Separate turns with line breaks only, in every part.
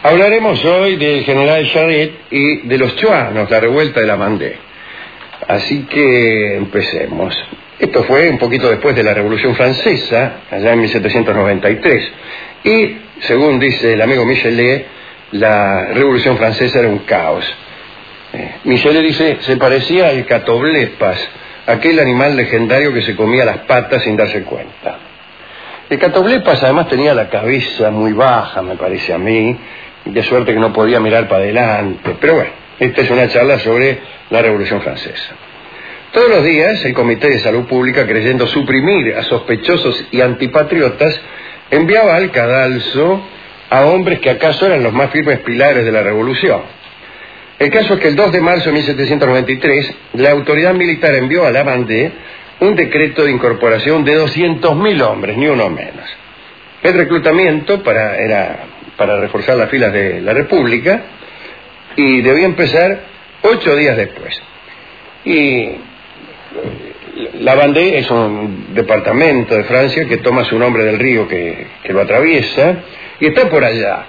Hablaremos hoy del general Charette y de los chuanos, la revuelta de la Vendée. Así que empecemos. Esto fue un poquito después de la Revolución Francesa, allá en 1793. Y, según dice el amigo Michelet, la Revolución Francesa era un caos. Michelet dice, se parecía al catoblepas, aquel animal legendario que se comía las patas sin darse cuenta. El catoblepas además tenía la cabeza muy baja, me parece a mí, de suerte que no podía mirar para adelante. Pero bueno, esta es una charla sobre la Revolución Francesa. Todos los días el Comité de Salud Pública, creyendo suprimir a sospechosos y antipatriotas, enviaba al cadalso a hombres que acaso eran los más firmes pilares de la Revolución. El caso es que el 2 de marzo de 1793, la autoridad militar envió a la Vendée un decreto de incorporación de 200.000 hombres, ni uno menos. El reclutamiento era para reforzar las filas de la República y debía empezar 8 días después. Y la Vendée es un departamento de Francia que toma su nombre del río que lo atraviesa y está por allá,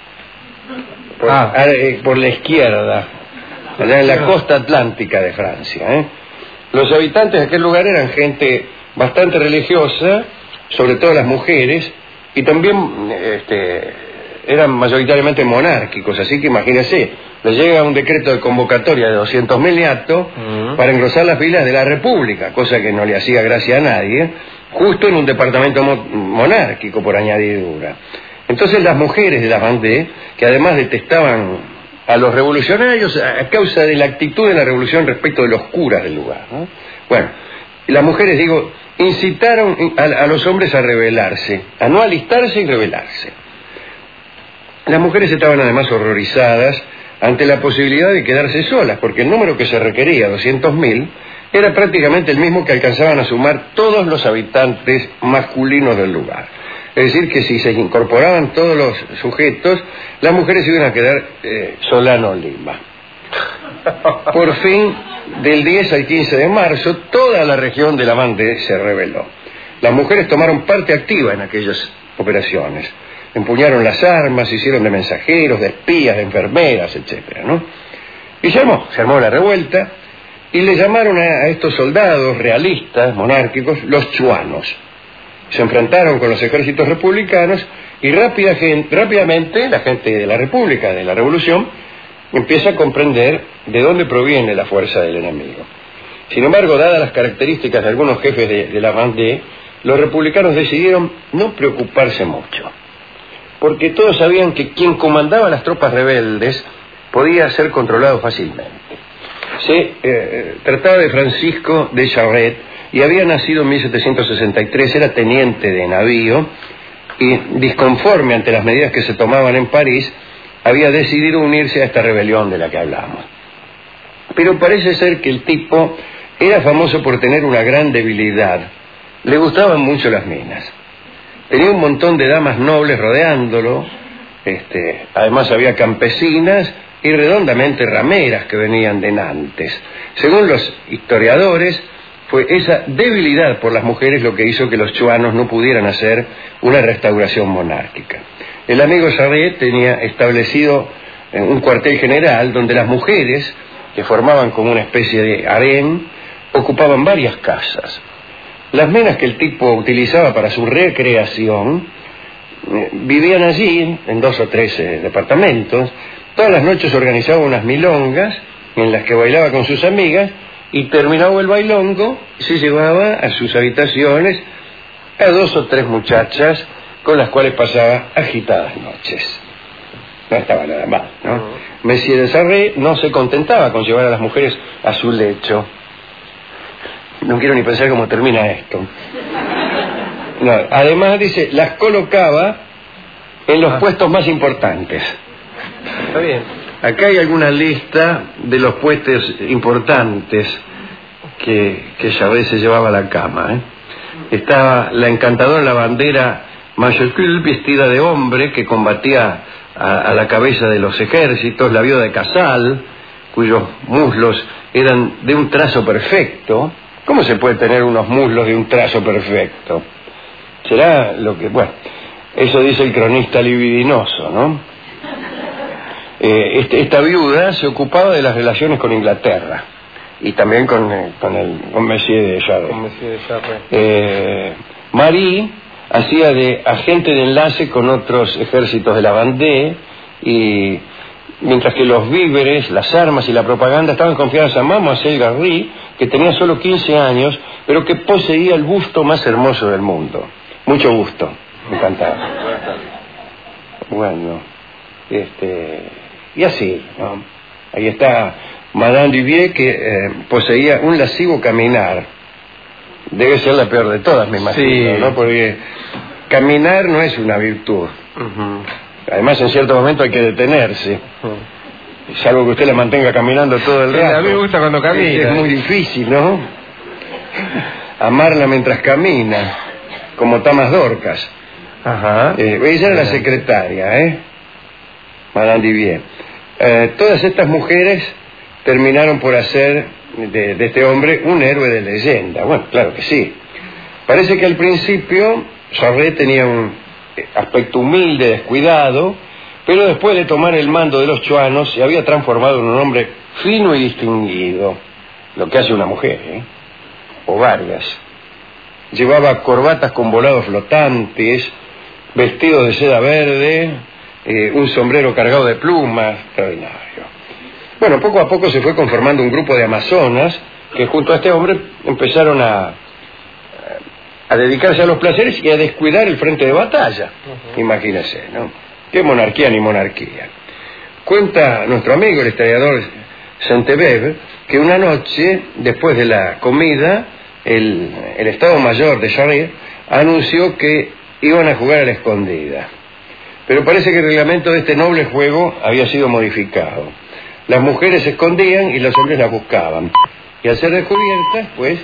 por la izquierda, allá en la costa atlántica de Francia. Los habitantes de aquel lugar eran gente bastante religiosa, sobre todo las mujeres, y también eran mayoritariamente monárquicos, así que imagínense, les llega un decreto de convocatoria de 200.000 niatos para engrosar las filas de la República, cosa que no le hacía gracia a nadie, justo en un departamento monárquico por añadidura. Entonces las mujeres de la Vendée, que además detestaban a los revolucionarios a causa de la actitud de la revolución respecto de los curas del lugar, ¿no? Bueno, las mujeres, incitaron a los hombres a rebelarse, a no alistarse y rebelarse. Las mujeres estaban además horrorizadas ante la posibilidad de quedarse solas, porque el número que se requería, 200.000, era prácticamente el mismo que alcanzaban a sumar todos los habitantes masculinos del lugar. Es decir, que si se incorporaban todos los sujetos, las mujeres iban a quedar Solano Lima. Por fin, del 10 al 15 de marzo, toda la región de la Vendée se rebeló. Las mujeres tomaron parte activa en aquellas operaciones. Empuñaron las armas, hicieron de mensajeros, de espías, de enfermeras, etcétera, ¿no? Y se armó la revuelta, y le llamaron a estos soldados realistas, monárquicos, los chuanos. Se enfrentaron con los ejércitos republicanos y rápidamente la gente de la República, de la Revolución, empieza a comprender de dónde proviene la fuerza del enemigo. Sin embargo, dadas las características de algunos jefes de la Vendée, los republicanos decidieron no preocuparse mucho, porque todos sabían que quien comandaba las tropas rebeldes podía ser controlado fácilmente. Se trataba de Francisco de Charette, y había nacido en 1763, era teniente de navío, y disconforme ante las medidas que se tomaban en París, había decidido unirse a esta rebelión de la que hablamos. Pero parece ser que el tipo era famoso por tener una gran debilidad. Le gustaban mucho las minas. Tenía un montón de damas nobles rodeándolo, además había campesinas y redondamente rameras que venían de Nantes. Según los historiadores, fue esa debilidad por las mujeres lo que hizo que los chuanos no pudieran hacer una restauración monárquica. El amigo Charette tenía establecido un cuartel general donde las mujeres, que formaban como una especie de harén, ocupaban varias casas. Las menas que el tipo utilizaba para su recreación vivían allí, en 2 o 3 departamentos. Todas las noches organizaba unas milongas en las que bailaba con sus amigas, y terminado el bailongo, se llevaba a sus habitaciones a 2 o 3 muchachas con las cuales pasaba agitadas noches. No estaba nada mal, ¿no? Monsieur de Charette no se contentaba con llevar a las mujeres a su lecho. No quiero ni pensar cómo termina esto. No, además, dice, las colocaba en los puestos más importantes.
Está bien.
Acá hay alguna lista de los puestos importantes que Charette se llevaba a la cama. Estaba la encantadora lavandera Majorcule, vestida de hombre, que combatía a la cabeza de los ejércitos, la viuda de Casal, cuyos muslos eran de un trazo perfecto. ¿Cómo se puede tener unos muslos de un trazo perfecto? Será lo que... Bueno, eso dice el cronista libidinoso, ¿no? esta viuda se ocupaba de las relaciones con Inglaterra y también con Messier de Jarret. Marie hacía de agente de enlace con otros ejércitos de la Vendée, y mientras que los víveres, las armas y la propaganda estaban confiadas a Mademoiselle Garry, que tenía solo 15 años, pero que poseía el busto más hermoso del mundo. Mucho gusto, encantado. Bueno, y así, ¿no? Ahí está Madame Duvier, que poseía un lascivo caminar. Debe ser la peor de todas, me imagino, sí, ¿no? Porque caminar no es una virtud. Además, en cierto momento hay que detenerse. Salvo que usted la mantenga caminando todo el rato.
A mí me gusta cuando camina.
Es muy difícil, ¿no? Amarla mientras camina, como Tamas Dorcas.
Ajá.
Ella era la secretaria, Madame Duvier. Todas estas mujeres terminaron por hacer de este hombre un héroe de leyenda. Bueno, claro que sí. Parece que al principio Jarret tenía un aspecto humilde, descuidado, pero después de tomar el mando de los chuanos se había transformado en un hombre fino y distinguido, lo que hace una mujer, o varias. Llevaba corbatas con volados flotantes, vestidos de seda verde, un sombrero cargado de plumas, extraordinario. Bueno, poco a poco se fue conformando un grupo de amazonas que junto a este hombre empezaron a dedicarse a los placeres y a descuidar el frente de batalla. Imagínese, ¿no? Qué monarquía ni monarquía. Cuenta nuestro amigo, el historiador Saint-Beuve, que una noche, después de la comida, el Estado Mayor de Jarret anunció que iban a jugar a la escondida. Pero parece que el reglamento de este noble juego había sido modificado. Las mujeres se escondían y los hombres las buscaban. Y al ser descubiertas, pues,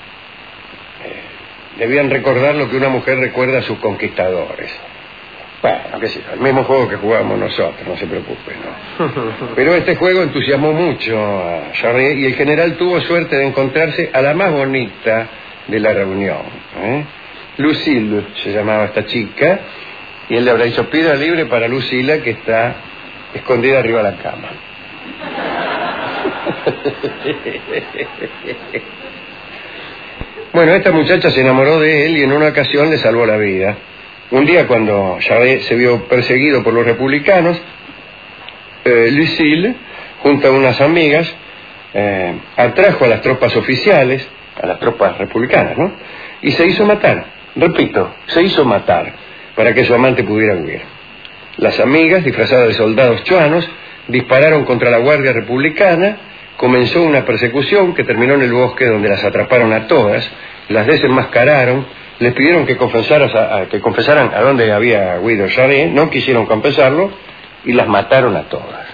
debían recordar lo que una mujer recuerda a sus conquistadores. Bueno, qué sé yo, el mismo juego que jugábamos nosotros, no se preocupe, ¿no? Pero este juego entusiasmó mucho a Jarret y el general tuvo suerte de encontrarse a la más bonita de la reunión. Lucille se llamaba esta chica, y él le habrá dicho: pida libre para Lucila, que está escondida arriba de la cama. Bueno, esta muchacha se enamoró de él y en una ocasión le salvó la vida. Un día, cuando Jarret se vio perseguido por los republicanos, Lucille, junto a unas amigas, atrajo a las tropas oficiales, a las tropas republicanas, ¿no? Y se hizo matar, repito, se hizo matar, para que su amante pudiera huir. Las amigas, disfrazadas de soldados chuanos, dispararon contra la guardia republicana. Comenzó una persecución que terminó en el bosque, donde las atraparon a todas, las desenmascararon, les pidieron que confesaran a dónde había huido Jarret, no quisieron confesarlo y las mataron a todas.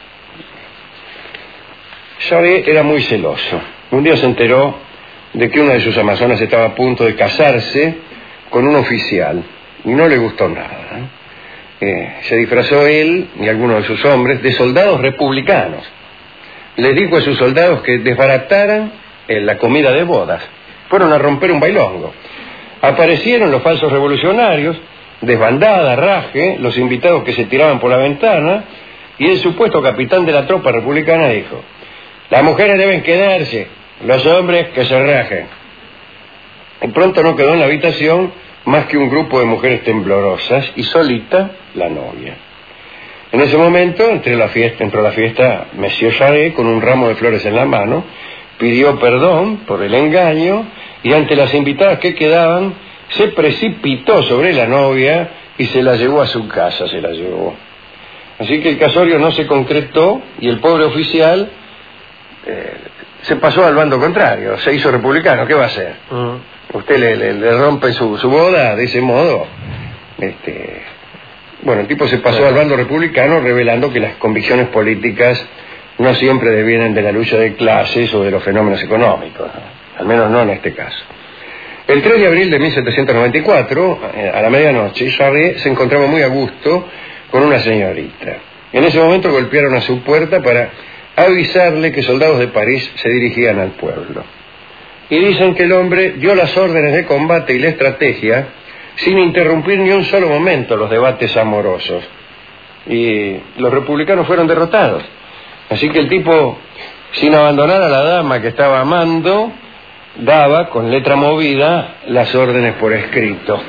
Jarret era muy celoso. Un día se enteró de que una de sus amazonas estaba a punto de casarse con un oficial y no le gustó nada. Se disfrazó él y algunos de sus hombres de soldados republicanos. Les dijo a sus soldados que desbarataran la comida de bodas. Fueron a romper un bailongo. Aparecieron los falsos revolucionarios, desbandada, raje, los invitados que se tiraban por la ventana, y el supuesto capitán de la tropa republicana dijo: las mujeres deben quedarse, los hombres que se rajen. Y pronto no quedó en la habitación más que un grupo de mujeres temblorosas y solita la novia. En ese momento entró a la fiesta Monsieur Jarret con un ramo de flores en la mano, pidió perdón por el engaño y ante las invitadas que quedaban se precipitó sobre la novia y se la llevó a su casa, se la llevó. Así que el casorio no se concretó y el pobre oficial se pasó al bando contrario, se hizo republicano. ¿Qué va a hacer? Usted le rompe su boda de ese modo. Bueno, el tipo se pasó al bando republicano, revelando que las convicciones políticas no siempre devienen de la lucha de clases o de los fenómenos económicos, ¿no? Al menos no en este caso. El 3 de abril de 1794, a la medianoche, Jarret se encontraba muy a gusto con una señorita. En ese momento golpearon a su puerta para avisarle que soldados de París se dirigían al pueblo. Y dicen que el hombre dio las órdenes de combate y la estrategia sin interrumpir ni un solo momento los debates amorosos. y los republicanos fueron derrotados. Así que el tipo, sin abandonar a la dama que estaba amando, daba con letra movida las órdenes por escrito.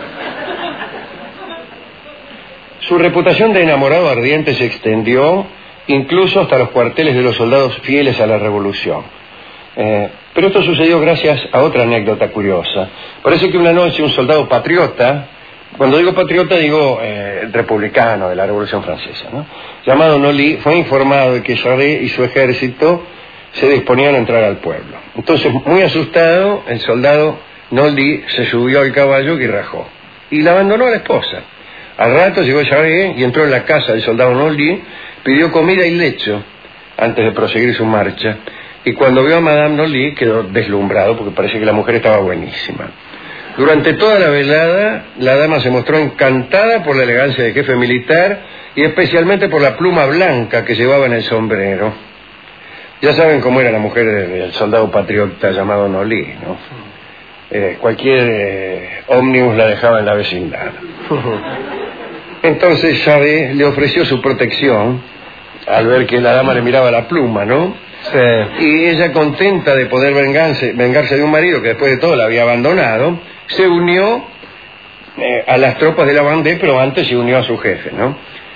Su reputación de enamorado ardiente se extendió incluso hasta los cuarteles de los soldados fieles a la revolución. Pero esto sucedió gracias a otra anécdota curiosa. Parece que una noche un soldado patriota, cuando digo patriota digo republicano de la Revolución Francesa, ¿no?, llamado Nolly, fue informado de que Charest y su ejército se disponían a entrar al pueblo. Entonces, muy asustado, el soldado Nolly se subió al caballo y rajó. Y la abandonó a la esposa. Al rato llegó Charest y entró en la casa del soldado Nolly, pidió comida y lecho antes de proseguir su marcha. Y cuando vio a Madame Nolly quedó deslumbrado porque parece que la mujer estaba buenísima. Durante toda la velada, la dama se mostró encantada por la elegancia del jefe militar y especialmente por la pluma blanca que llevaba en el sombrero. Ya saben cómo era la mujer del soldado patriota llamado Nolly, ¿no? Cualquier ómnibus la dejaba en la vecindad. Entonces Charest le ofreció su protección al ver que la dama le miraba la pluma, ¿no?
Sí.
Y ella, contenta de poder vengarse de un marido que después de todo la había abandonado, se unió a las tropas de la Vendée, pero antes se unió a su jefe, ¿no?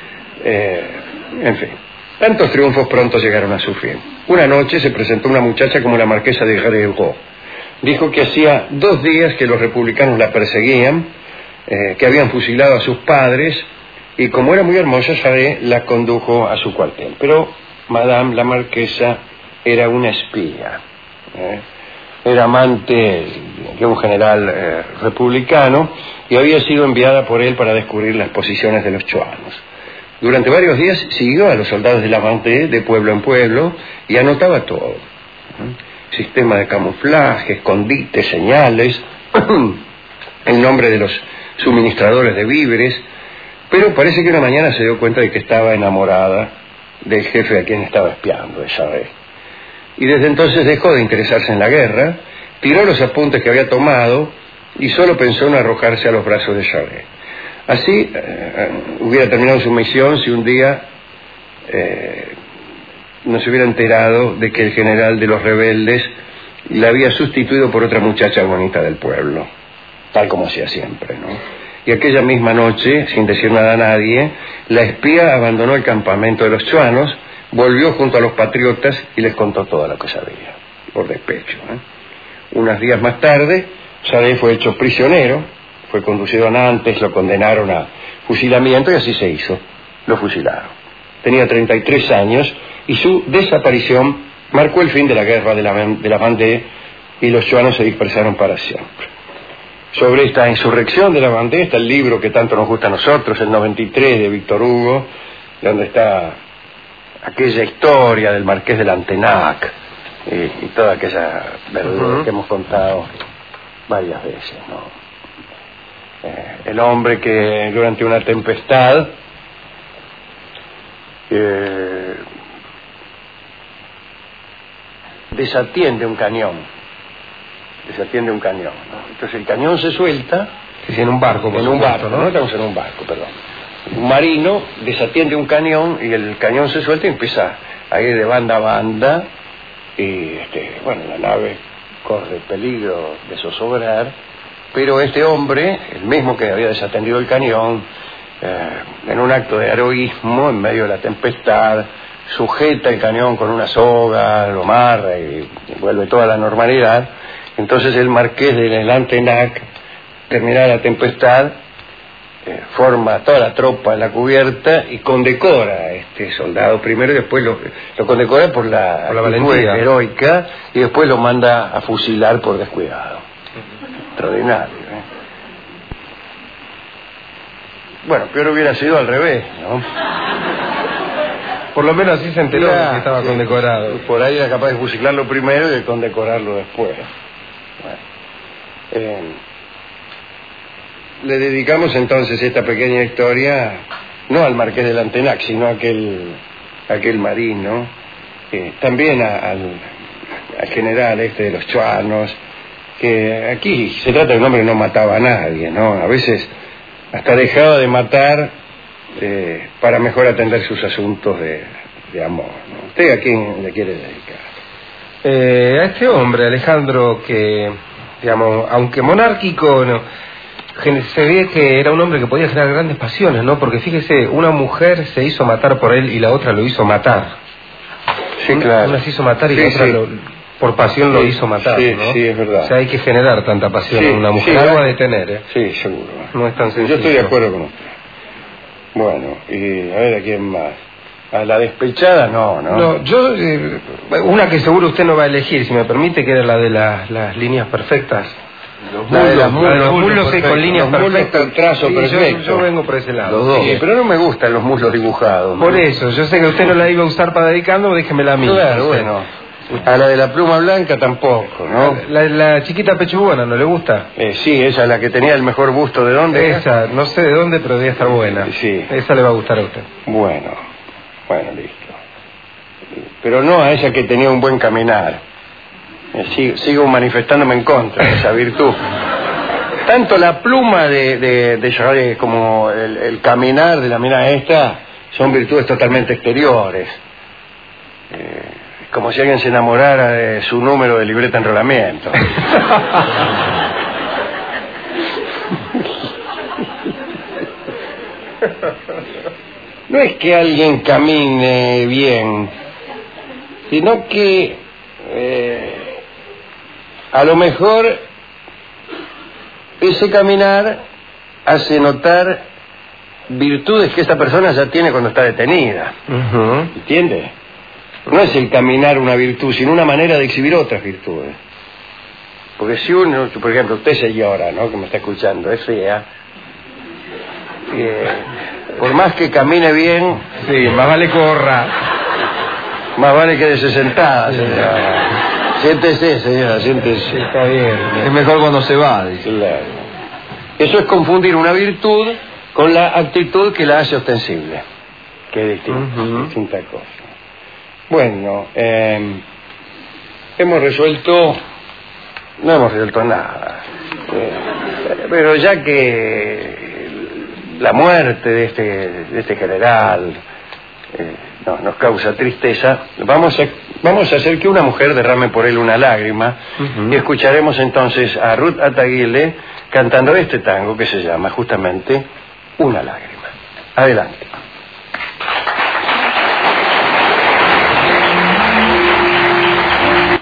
En fin, tantos triunfos pronto llegaron a su fin. Una noche se presentó una muchacha como la marquesa de Grevaux. Dijo que hacía 2 días que los republicanos la perseguían, que habían fusilado a sus padres, y como era muy hermosa, Charest la condujo a su cuartel. Pero Madame la marquesa era una espía, era amante de un general republicano y había sido enviada por él para descubrir las posiciones de los chuanos. Durante varios días siguió a los soldados de la Vendée de pueblo en pueblo y anotaba todo. Sistema de camuflaje, escondites, señales, el nombre de los suministradores de víveres, pero parece que una mañana se dio cuenta de que estaba enamorada del jefe a quien estaba espiando, de Charest. Y desde entonces dejó de interesarse en la guerra, tiró los apuntes que había tomado y solo pensó en arrojarse a los brazos de Charest. Así hubiera terminado su misión si un día no se hubiera enterado de que el general de los rebeldes la había sustituido por otra muchacha bonita del pueblo, tal como hacía siempre, ¿no? Y aquella misma noche, sin decir nada a nadie, la espía abandonó el campamento de los chuanos, volvió junto a los patriotas y les contó todo lo que sabía, por despecho, Unos días más tarde, Charest fue hecho prisionero, fue conducido a Nantes, lo condenaron a fusilamiento y así se hizo, lo fusilaron. Tenía 33 años y su desaparición marcó el fin de la guerra de la Vendée y los chuanos se dispersaron para siempre. Sobre esta insurrección de la Vendée está el libro que tanto nos gusta a nosotros, el 93 de Víctor Hugo, donde está aquella historia del marqués de Lantenac y toda aquella verdura que hemos contado varias veces, ¿no? El hombre que durante una tempestad desatiende un cañón, ¿no? Entonces el cañón se suelta
en un barco,
¿no? Estamos en un barco, perdón. Un marino desatiende un cañón y el cañón se suelta y empieza a ir de banda a banda y la nave corre peligro de zozobrar, pero este hombre, el mismo que había desatendido el cañón, en un acto de heroísmo en medio de la tempestad, sujeta el cañón con una soga, lo amarra y vuelve toda la normalidad. Entonces el marqués de Lantenac, terminada la tempestad, forma toda la tropa en la cubierta y condecora a este soldado primero y después lo condecora por la valentía heroica y después lo manda a fusilar por descuidado. Extraordinario, Bueno, peor hubiera sido al revés, ¿no?
Por lo menos así se enteró de que estaba condecorado.
Por ahí era capaz de fusilarlo primero y de condecorarlo después. Bueno. Le dedicamos entonces esta pequeña historia no al marqués de Lantenac, sino a aquel marino, también al general de los chuanos, que aquí se trata de un hombre que no mataba a nadie, ¿no? A veces hasta dejaba de matar para mejor atender sus asuntos de amor, ¿no? ¿Usted a quién le quiere dedicar?
A este hombre, Alejandro, que, digamos, aunque monárquico, no, se ve que era un hombre que podía generar grandes pasiones, ¿no? Porque fíjese, una mujer se hizo matar por él y la otra lo hizo matar.
Sí, claro.
Una se hizo matar y
sí,
la otra
sí.
Por pasión lo hizo matar,
sí,
¿no?
Sí, es verdad.
O sea, hay que generar tanta pasión en una mujer. Algo a detener, ¿eh?
Sí, seguro.
No es tan sencillo.
Yo estoy de acuerdo con usted. Bueno, y a ver a quién más. A la despechada no.
No, yo, una que seguro usted no va a elegir, si me permite, que era la de las líneas perfectas. Los muslos con líneas perfectas.
Trazo perfecto.
Yo vengo por ese lado.
Los dos. Sí, pero no me gustan los muslos dibujados.
Por eso, yo sé que usted no la iba a usar para dedicarlo, déjemela a mí.
Claro, bueno. A la de la pluma blanca tampoco, ¿no?
La chiquita pechugona, ¿no le gusta?
Sí, esa es la que tenía el mejor busto. ¿De dónde?
Esa, no sé de dónde, pero debe estar buena.
Sí.
Esa le va a gustar a usted.
Bueno, listo. Pero no a esa que tenía un buen caminar. Sigo manifestándome en contra de esa virtud. Tanto la pluma de Charlet como el caminar de la mina esta son virtudes totalmente exteriores. Como si alguien se enamorara de su número de libreta de enrolamiento. No es que alguien camine bien, sino que a lo mejor ese caminar hace notar virtudes que esa persona ya tiene cuando está detenida. ¿Entiende? No es el caminar una virtud, sino una manera de exhibir otras virtudes. Porque si uno, por ejemplo, usted señora, ¿no?, que me está escuchando, es fea, por más que camine bien...
Sí, más vale corra.
Más vale que de sentada, señora. Siéntese, señora, siéntese.
Sí, está bien.
Es mejor cuando se va, dice.
Claro. Eso es confundir una virtud con la actitud que la hace ostensible, que es distinta cosa. Bueno, no hemos resuelto nada. Pero ya que la muerte de este general nos causa tristeza, vamos a hacer que una mujer derrame por él una lágrima, y escucharemos entonces a Ruth Ataguile cantando este tango que se llama justamente Una lágrima. Adelante.